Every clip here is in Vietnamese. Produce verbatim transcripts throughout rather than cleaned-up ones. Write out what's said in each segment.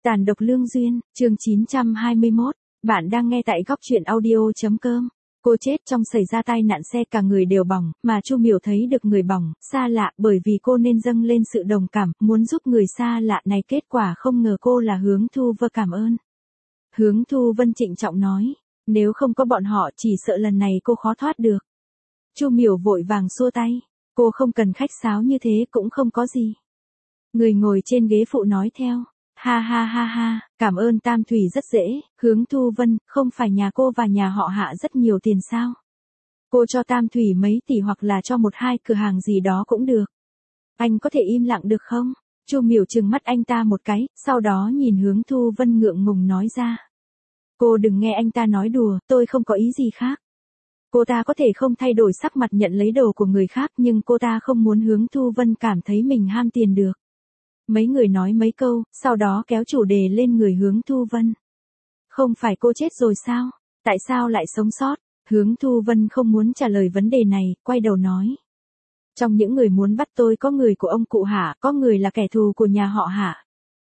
Tàn độc lương duyên, chương chín trăm hai mươi mốt. Bạn đang nghe tại góc truyện audio chấm com. Cô chết trong xảy ra tai nạn xe, cả người đều bỏng, mà Chu Miểu thấy được người bỏng, xa lạ, bởi vì cô nên dâng lên sự đồng cảm, muốn giúp người xa lạ này, kết quả không ngờ cô là Hướng Thu Vân. Cảm ơn. Hướng Thu Vân trịnh trọng nói, nếu không có bọn họ chỉ sợ lần này cô khó thoát được. Chu Miểu vội vàng xua tay, cô không cần khách sáo như thế, cũng không có gì. Người ngồi trên ghế phụ nói theo. Ha ha ha ha, cảm ơn Tam Thủy rất dễ, Hướng Thu Vân, không phải nhà cô và nhà họ Hạ rất nhiều tiền sao? Cô cho Tam Thủy mấy tỷ hoặc là cho một hai cửa hàng gì đó cũng được. Anh có thể im lặng được không? Chu Miểu trừng mắt anh ta một cái, sau đó nhìn Hướng Thu Vân ngượng ngùng nói ra. Cô đừng nghe anh ta nói đùa, tôi không có ý gì khác. Cô ta có thể không thay đổi sắc mặt nhận lấy đồ của người khác, nhưng cô ta không muốn Hướng Thu Vân cảm thấy mình ham tiền được. Mấy người nói mấy câu, sau đó kéo chủ đề lên người Hướng Thu Vân. Không phải cô chết rồi sao? Tại sao lại sống sót? Hướng Thu Vân không muốn trả lời vấn đề này, quay đầu nói. Trong những người muốn bắt tôi có người của ông cụ Hạ, có người là kẻ thù của nhà họ Hạ.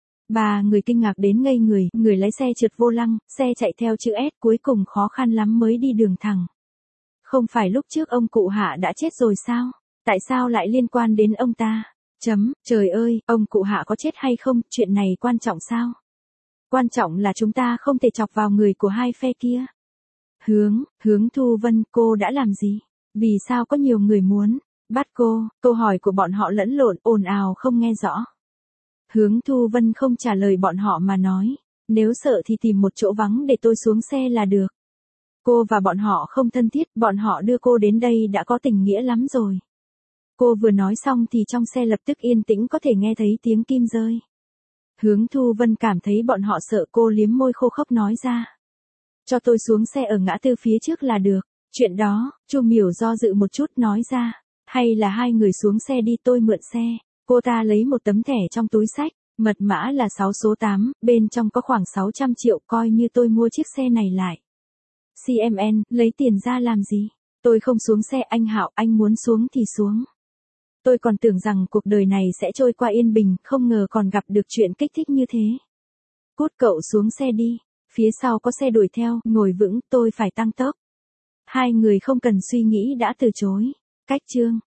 Ba người kinh ngạc đến ngây người, người lái xe trượt vô lăng, xe chạy theo chữ S, cuối cùng khó khăn lắm mới đi đường thẳng. Không phải lúc trước ông cụ Hạ đã chết rồi sao? Tại sao lại liên quan đến ông ta? Chấm, trời ơi, ông cụ Hạ có chết hay không, chuyện này quan trọng sao? Quan trọng là chúng ta không thể chọc vào người của hai phe kia. Hướng, Hướng Thu Vân, cô đã làm gì? Vì sao có nhiều người muốn bắt cô? Câu hỏi của bọn họ lẫn lộn, ồn ào không nghe rõ. Hướng Thu Vân không trả lời bọn họ mà nói, nếu sợ thì tìm một chỗ vắng để tôi xuống xe là được. Cô và bọn họ không thân thiết, bọn họ đưa cô đến đây đã có tình nghĩa lắm rồi. Cô vừa nói xong thì trong xe lập tức yên tĩnh, có thể nghe thấy tiếng kim rơi. Hướng Thu Vân cảm thấy bọn họ sợ, cô liếm môi khô khốc nói ra. Cho tôi xuống xe ở ngã tư phía trước là được. Chuyện đó, Chu Miểu do dự một chút nói ra. Hay là hai người xuống xe đi, tôi mượn xe. Cô ta lấy một tấm thẻ trong túi xách, mật mã là sáu số tám, bên trong có khoảng sáu trăm triệu, coi như tôi mua chiếc xe này lại. xê em en, lấy tiền ra làm gì? Tôi không xuống xe, anh Hạo, anh muốn xuống thì xuống. Tôi còn tưởng rằng cuộc đời này sẽ trôi qua yên bình, không ngờ còn gặp được chuyện kích thích như thế. Cút, cậu xuống xe đi. Phía sau có xe đuổi theo, ngồi vững, tôi phải tăng tốc. Hai người không cần suy nghĩ đã từ chối. Cách chương.